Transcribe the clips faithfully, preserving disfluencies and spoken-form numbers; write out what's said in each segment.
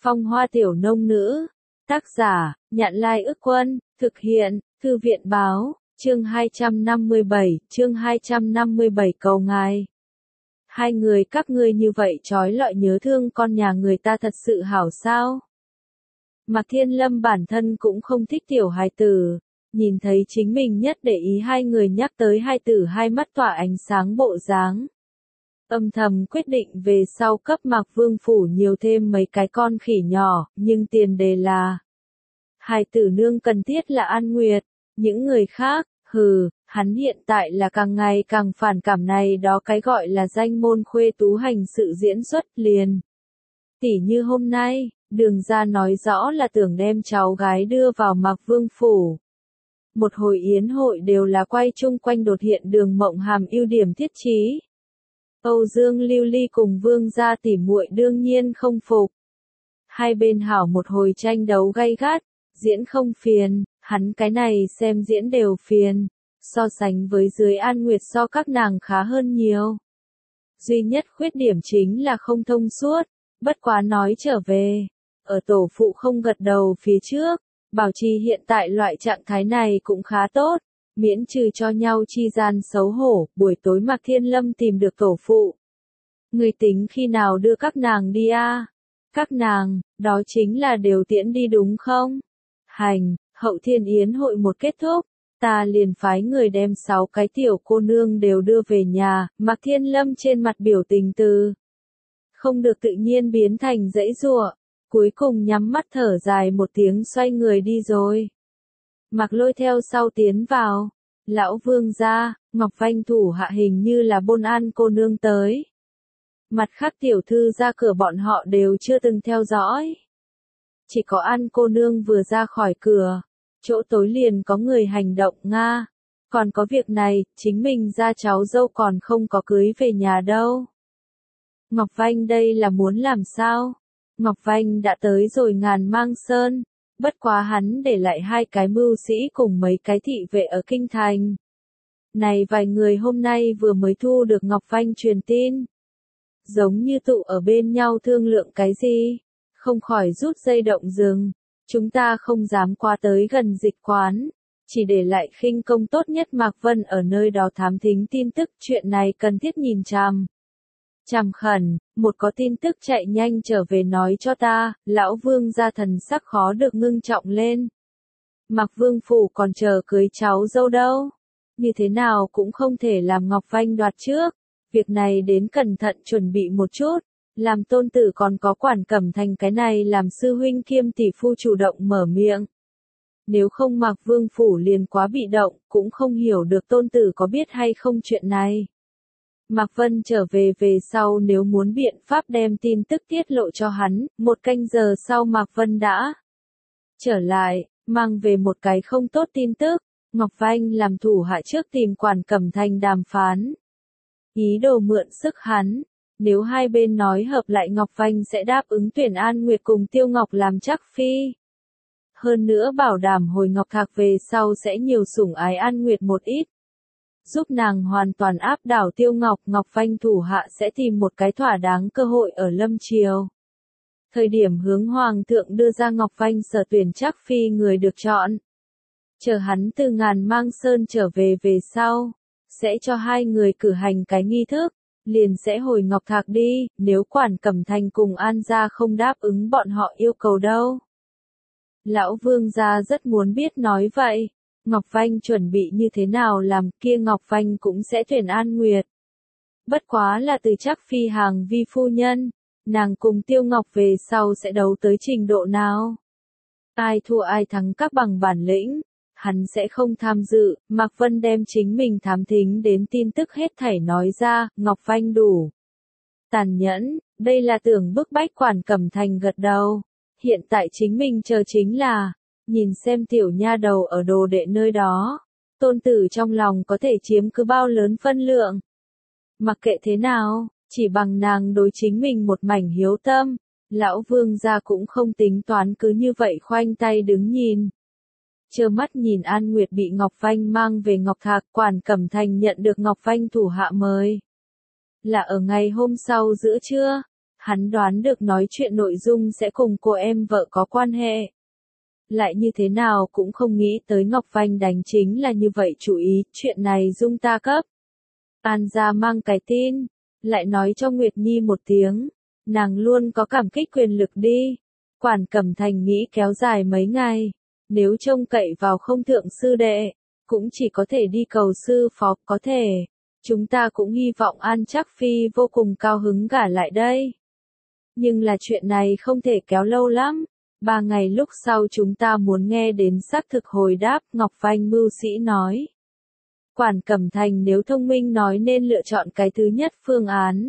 Phong hoa tiểu nông nữ. Tác giả, Nhạn Lai Ức Quân, thực hiện, Thư viện Báo, chương hai trăm năm mươi bảy, chương hai trăm năm mươi bảy cầu ngài. Hai người các ngươi như vậy trói lọi nhớ thương con nhà người ta thật sự hảo sao? Mạc Thiên Lâm bản thân cũng không thích tiểu hài tử, nhìn thấy chính mình nhất để ý hai người nhắc tới hai tử hai mắt tỏa ánh sáng bộ dáng. Âm thầm quyết định về sau cấp Mạc Vương Phủ nhiều thêm mấy cái con khỉ nhỏ, nhưng tiền đề là hài tử nương cần thiết là An Nguyệt, những người khác, hừ, hắn hiện tại là càng ngày càng phản cảm này đó cái gọi là danh môn khuê tú hành sự diễn xuất liền. Tỉ như hôm nay, Đường Gia nói rõ là tưởng đem cháu gái đưa vào Mạc Vương Phủ. Một hồi yến hội đều là quay chung quanh đột hiện Đường Mộng Hàm ưu điểm thiết trí. Âu Dương Lưu Ly cùng Vương Gia tỉ muội đương nhiên không phục. Hai bên hảo một hồi tranh đấu gay gắt, diễn không phiền, hắn cái này xem diễn đều phiền, so sánh với dưới An Nguyệt so các nàng khá hơn nhiều. Duy nhất khuyết điểm chính là không thông suốt, bất quá nói trở về, ở tổ phụ không gật đầu phía trước, bảo trì hiện tại loại trạng thái này cũng khá tốt. Miễn trừ cho nhau chi gian xấu hổ, buổi tối Mạc Thiên Lâm tìm được tổ phụ. Người tính khi nào đưa các nàng đi a? À? Các nàng, đó chính là đều tiễn đi đúng không? Hành, hậu thiên yến hội một kết thúc, ta liền phái người đem sáu cái tiểu cô nương đều đưa về nhà, Mạc Thiên Lâm trên mặt biểu tình từ không được tự nhiên biến thành dãy giụa, cuối cùng nhắm mắt thở dài một tiếng xoay người đi rồi. Mạc Lôi theo sau tiến vào, lão Vương gia, Ngọc Vanh thủ hạ hình như là Bôn An cô nương tới. Mặt khác tiểu thư ra cửa bọn họ đều chưa từng theo dõi. Chỉ có An cô nương vừa ra khỏi cửa, chỗ tối liền có người hành động nga. Còn có việc này, chính mình ra cháu dâu còn không có cưới về nhà đâu. Ngọc Vanh đây là muốn làm sao? Ngọc Vanh đã tới rồi Ngàn Mang Sơn. Bất quá hắn để lại hai cái mưu sĩ cùng mấy cái thị vệ ở kinh thành. Này vài người hôm nay vừa mới thu được Ngọc Vanh truyền tin. Giống như tụ ở bên nhau thương lượng cái gì, không khỏi rút dây động rừng. Chúng ta không dám qua tới gần dịch quán, chỉ để lại khinh công tốt nhất Mạc Vân ở nơi đó thám thính tin tức, chuyện này cần thiết nhìn chằm. Chằm khẩn, một có tin tức chạy nhanh trở về nói cho ta, lão Vương gia thần sắc khó được ngưng trọng lên. Mạc Vương Phủ còn chờ cưới cháu dâu đâu, như thế nào cũng không thể làm Ngọc Vanh đoạt trước, việc này đến cẩn thận chuẩn bị một chút, làm tôn tử còn có Quản Cẩm Thành cái này làm sư huynh kiêm tỷ phu chủ động mở miệng. Nếu không Mạc Vương Phủ liền quá bị động, cũng không hiểu được tôn tử có biết hay không chuyện này. Mạc Vân trở về về sau nếu muốn biện pháp đem tin tức tiết lộ cho hắn, một canh giờ sau Mạc Vân đã trở lại, mang về một cái không tốt tin tức, Ngọc Vanh làm thủ hạ trước tìm Quản Cẩm Thành đàm phán. Ý đồ mượn sức hắn, nếu hai bên nói hợp lại Ngọc Vanh sẽ đáp ứng tuyển An Nguyệt cùng Tiêu Ngọc làm chắc phi. Hơn nữa bảo đảm hồi Ngọc Thạc về sau sẽ nhiều sủng ái An Nguyệt một ít. Giúp nàng hoàn toàn áp đảo Tiêu Ngọc, Ngọc Vanh thủ hạ sẽ tìm một cái thỏa đáng cơ hội ở Lâm Triều. Thời điểm hướng Hoàng thượng đưa ra Ngọc Vanh sở tuyển chắc phi người được chọn. Chờ hắn từ Ngàn Mang Sơn trở về về sau, sẽ cho hai người cử hành cái nghi thức, liền sẽ hồi Ngọc Thạc đi, nếu Quản Cẩm Thành cùng An gia không đáp ứng bọn họ yêu cầu đâu. Lão Vương gia rất muốn biết nói vậy. Ngọc Vanh chuẩn bị như thế nào làm kia Ngọc Vanh cũng sẽ tuyển An Nguyệt. Bất quá là từ chắc phi hàng vi phu nhân, nàng cùng Tiêu Ngọc về sau sẽ đấu tới trình độ nào. Ai thua ai thắng các bằng bản lĩnh, hắn sẽ không tham dự, Mạc Vân đem chính mình thám thính đến tin tức hết thảy nói ra, Ngọc Vanh đủ tàn nhẫn, đây là tưởng bức bách Quản Cẩm Thành gật đầu. Hiện tại chính mình chờ chính là nhìn xem tiểu nha đầu ở đồ đệ nơi đó, tôn tử trong lòng có thể chiếm cứ bao lớn phân lượng. Mặc kệ thế nào, chỉ bằng nàng đối chính mình một mảnh hiếu tâm, lão Vương gia cũng không tính toán cứ như vậy khoanh tay đứng nhìn. Trơ mắt nhìn An Nguyệt bị Ngọc Vanh mang về Ngọc Thạc, Quản Cẩm Thành nhận được Ngọc Vanh thủ hạ mời. Là ở ngày hôm sau giữa trưa, Hắn đoán được nói chuyện nội dung sẽ cùng cô em vợ có quan hệ. Lại như thế nào cũng không nghĩ tới Ngọc Vanh đánh chính là như vậy chủ ý, chuyện này Dung ta cấp. An gia mang cái tin, lại nói cho Nguyệt Nhi một tiếng, nàng luôn có cảm kích quyền lực đi. Quản Cẩm Thành nghĩ kéo dài mấy ngày, nếu trông cậy vào không thượng sư đệ, cũng chỉ có thể đi cầu sư phó, có thể. Chúng ta cũng hy vọng An Trác Phi vô cùng cao hứng gả lại đây. Nhưng là chuyện này không thể kéo lâu lắm. Ba ngày lúc sau chúng ta muốn nghe đến xác thực hồi đáp, Ngọc Vanh mưu sĩ nói. Quản Cẩm Thành nếu thông minh nói nên lựa chọn cái thứ nhất phương án.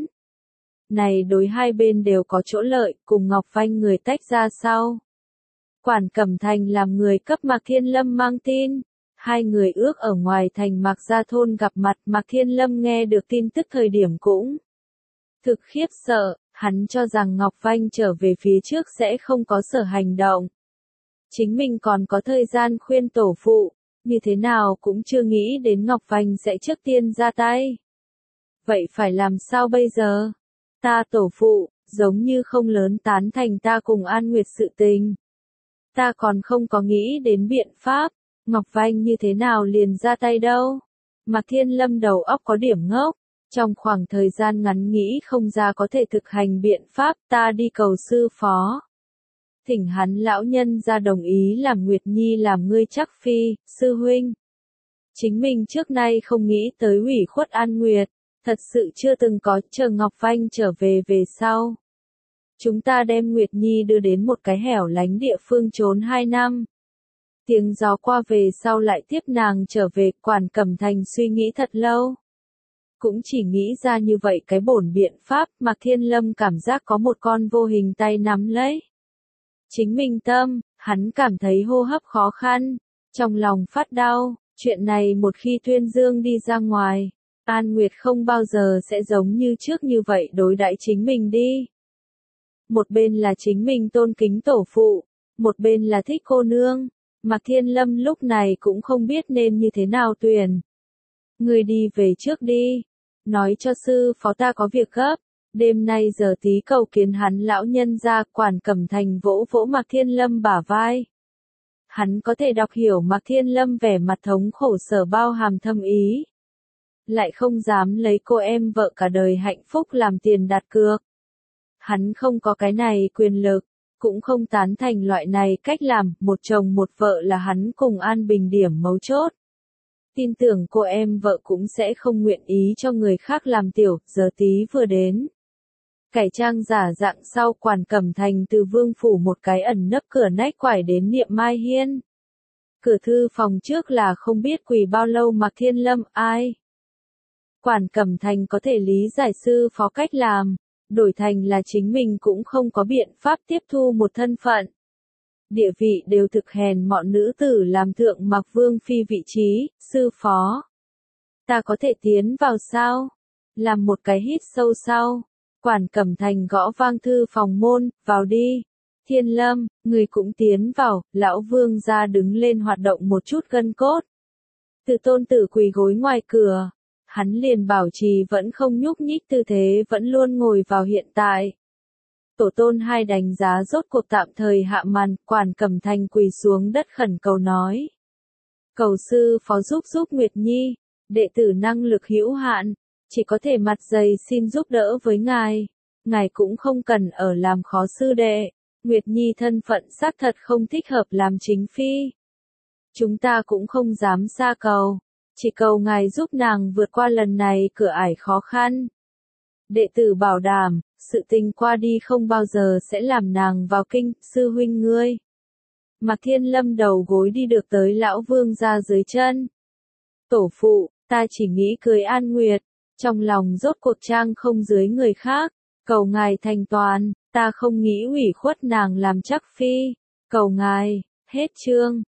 Này đối hai bên đều có chỗ lợi, cùng Ngọc Vanh người tách ra sau. Quản Cẩm Thành làm người cấp Mạc Thiên Lâm mang tin. Hai người ước ở ngoài thành Mạc Gia Thôn gặp mặt, Mạc Thiên Lâm nghe được tin tức thời điểm cũng thực khiếp sợ, hắn cho rằng Ngọc Vanh trở về phía trước sẽ không có sở hành động. Chính mình còn có thời gian khuyên tổ phụ, như thế nào cũng chưa nghĩ đến Ngọc Vanh sẽ trước tiên ra tay. Vậy phải làm sao bây giờ? Ta tổ phụ, giống như không lớn tán thành ta cùng An Nguyệt sự tình. Ta còn không có nghĩ đến biện pháp. Ngọc Vanh như thế nào liền ra tay đâu? Mạc Thiên Lâm đầu óc có điểm ngốc, trong khoảng thời gian ngắn nghĩ không ra có thể thực hành biện pháp, ta đi cầu sư phó. Thỉnh hắn lão nhân ra đồng ý làm Nguyệt Nhi làm ngươi Trác Phi, sư huynh. Chính mình trước nay không nghĩ tới ủy khuất An Nguyệt, thật sự chưa từng có, chờ Ngọc Vanh trở về về sau. Chúng ta đem Nguyệt Nhi đưa đến một cái hẻo lánh địa phương trốn hai năm. Tiếng gió qua về sau lại tiếp nàng trở về, Quản Cẩm Thành suy nghĩ thật lâu. Cũng chỉ nghĩ ra như vậy cái bổn biện pháp, Mạc Thiên Lâm cảm giác có một con vô hình tay nắm lấy. Chính mình tâm, hắn cảm thấy hô hấp khó khăn, trong lòng phát đau, chuyện này một khi tuyên dương đi ra ngoài, An Nguyệt không bao giờ sẽ giống như trước như vậy đối đãi chính mình đi. Một bên là chính mình tôn kính tổ phụ, một bên là thích cô nương. Mạc Thiên Lâm lúc này cũng không biết nên như thế nào tuyển. Người đi về trước đi. Nói cho sư phó ta có việc gấp. Đêm nay giờ tí cầu kiến hắn lão nhân ra. Quản Cẩm Thành vỗ vỗ Mạc Thiên Lâm bả vai. Hắn có thể đọc hiểu Mạc Thiên Lâm vẻ mặt thống khổ sở bao hàm thâm ý. Lại không dám lấy cô em vợ cả đời hạnh phúc làm tiền đặt cược. Hắn không có cái này quyền lực. Cũng không tán thành loại này cách làm, một chồng một vợ là hắn cùng An Bình điểm mấu chốt. Tin tưởng cô em vợ cũng sẽ không nguyện ý cho người khác làm tiểu, giờ tí vừa đến. Cải trang giả dạng sau Quản Cẩm Thành từ Vương Phủ một cái ẩn nấp cửa nách quải đến Niệm Mai Hiên. Cửa thư phòng trước là không biết quỳ bao lâu Mạc Thiên Lâm, ai. Quản Cẩm Thành có thể lý giải sư phó cách làm. Đổi thành là chính mình cũng không có biện pháp tiếp thu một thân phận. Địa vị đều thực hèn mọn nữ tử làm thượng Mạc Vương Phi vị trí, sư phó. Ta có thể tiến vào sao? Làm một cái hít sâu sau. Quản Cẩm Thành gõ vang thư phòng môn, vào đi. Thiên Lâm, người cũng tiến vào, lão Vương ra đứng lên hoạt động một chút gân cốt. Từ tôn tử quỳ gối ngoài cửa. Hắn liền bảo trì vẫn không nhúc nhích tư thế vẫn luôn ngồi vào hiện tại. Tổ tôn hai đánh giá rốt cuộc tạm thời hạ màn, Quản Cẩm Thành quỳ xuống đất khẩn cầu nói. Cầu sư phó giúp giúp Nguyệt Nhi, đệ tử năng lực hữu hạn, chỉ có thể mặt dày xin giúp đỡ với ngài. Ngài cũng không cần ở làm khó sư đệ, Nguyệt Nhi thân phận xác thật không thích hợp làm chính phi. Chúng ta cũng không dám xa cầu. Chỉ cầu ngài giúp nàng vượt qua lần này cửa ải khó khăn. Đệ tử bảo đảm, sự tình qua đi không bao giờ sẽ làm nàng vào kinh, sư huynh ngươi. Mạc Thiên Lâm đầu gối đi được tới lão Vương ra dưới chân. Tổ phụ, ta chỉ nghĩ cưới An Nguyệt, trong lòng rốt cuộc trang không dưới người khác, cầu ngài thành toàn, ta không nghĩ ủy khuất nàng làm Trác Phi, cầu ngài, hết chương.